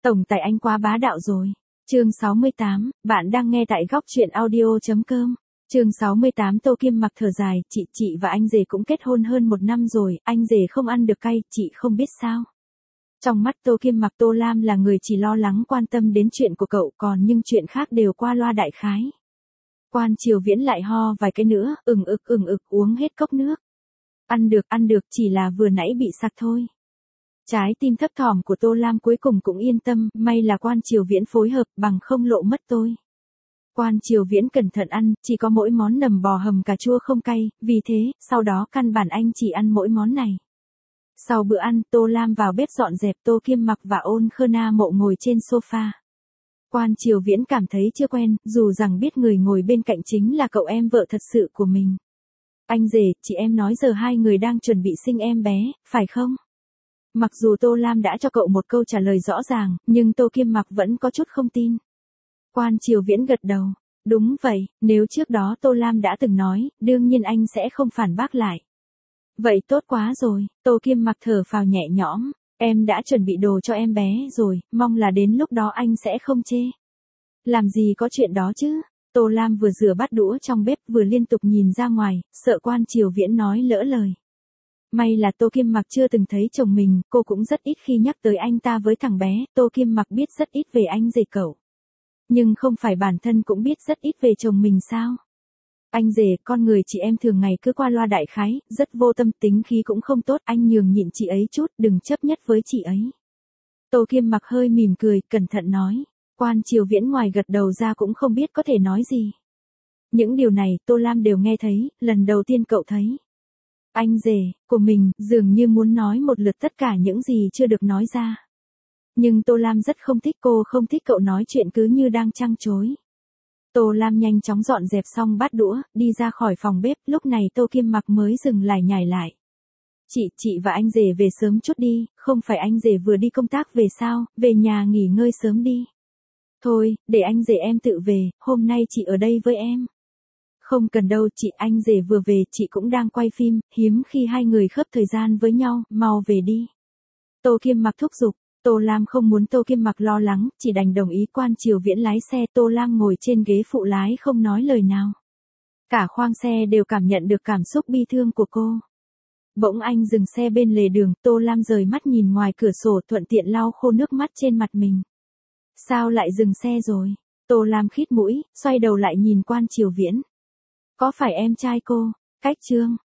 Tổng tài anh quá bá đạo rồi. Chương 68, bạn đang nghe tại góc truyện audio.com. Chương 68 Tô Kim Mặc thở dài, chị và anh rể cũng kết hôn hơn 1 năm rồi, anh rể không ăn được cay, chị không biết sao. Trong mắt Tô Kim Mặc, Tô Lam là người chỉ lo lắng quan tâm đến chuyện của cậu, còn nhưng chuyện khác đều qua loa đại khái. Quan Triều Viễn lại ho vài cái nữa, ừng ực uống hết cốc nước. Ăn được, chỉ là vừa nãy bị sặc thôi. Trái tim thấp thỏm của Tô Lam cuối cùng cũng yên tâm, may là Quan Triều Viễn phối hợp, bằng không lộ mất tôi. Quan Triều Viễn cẩn thận ăn, chỉ có mỗi món nầm bò hầm cà chua không cay, vì thế, sau đó căn bản anh chỉ ăn mỗi món này. Sau bữa ăn, Tô Lam vào bếp dọn dẹp, Tô Kim Mặc và Ôn Khơ Na Mộ ngồi trên sofa. Quan Triều Viễn cảm thấy chưa quen, dù rằng biết người ngồi bên cạnh chính là cậu em vợ thật sự của mình. Anh rể, chị em nói giờ hai người đang chuẩn bị sinh em bé, phải không? Mặc dù Tô Lam đã cho cậu một câu trả lời rõ ràng, nhưng Tô Kim Mặc vẫn có chút không tin. Quan Triều Viễn gật đầu. Đúng vậy, nếu trước đó Tô Lam đã từng nói, đương nhiên anh sẽ không phản bác lại. Vậy tốt quá rồi, Tô Kim Mặc thở phào nhẹ nhõm. Em đã chuẩn bị đồ cho em bé rồi, mong là đến lúc đó anh sẽ không chê. Làm gì có chuyện đó chứ? Tô Lam vừa rửa bát đũa trong bếp vừa liên tục nhìn ra ngoài, sợ Quan Triều Viễn nói lỡ lời. May là Tô Kim Mặc chưa từng thấy chồng mình, cô cũng rất ít khi nhắc tới anh ta với thằng bé, Tô Kim Mặc biết rất ít về anh rể cậu. Nhưng không phải bản thân cũng biết rất ít về chồng mình sao? Anh rể, con người chị em thường ngày cứ qua loa đại khái, rất vô tâm, tính khí cũng không tốt, anh nhường nhịn chị ấy chút, đừng chấp nhất với chị ấy. Tô Kim Mặc hơi mỉm cười, cẩn thận nói. Quan Triều Viễn ngoài gật đầu ra cũng không biết có thể nói gì. Những điều này Tô Lam đều nghe thấy, lần đầu tiên cậu thấy. Anh rể của mình dường như muốn nói một lượt tất cả những gì chưa được nói ra. Nhưng Tô Lam rất không thích, cô không thích cậu nói chuyện cứ như đang trăng trối. Tô Lam nhanh chóng dọn dẹp xong bát đũa, đi ra khỏi phòng bếp, lúc này Tô Kim Mặc mới dừng lại nhảy lại. Chị và anh rể về sớm chút đi, không phải anh rể vừa đi công tác về sao, về nhà nghỉ ngơi sớm đi. Thôi, để anh rể em tự về, hôm nay chị ở đây với em. Không cần đâu chị, anh rể vừa về, chị cũng đang quay phim, hiếm khi hai người khớp thời gian với nhau, mau về đi. Tô Kim Mặc thúc giục. Tô Lam không muốn Tô Kim Mặc lo lắng, chỉ đành đồng ý. Quan Triều Viễn lái xe, Tô Lam ngồi trên ghế phụ lái không nói lời nào. Cả khoang xe đều cảm nhận được cảm xúc bi thương của cô. Bỗng anh dừng xe bên lề đường, Tô Lam rời mắt nhìn ngoài cửa sổ, thuận tiện lau khô nước mắt trên mặt mình. Sao lại dừng xe rồi? Tô Lam khít mũi, xoay đầu lại nhìn Quan Triều Viễn. Có phải em trai cô? Cách Trương,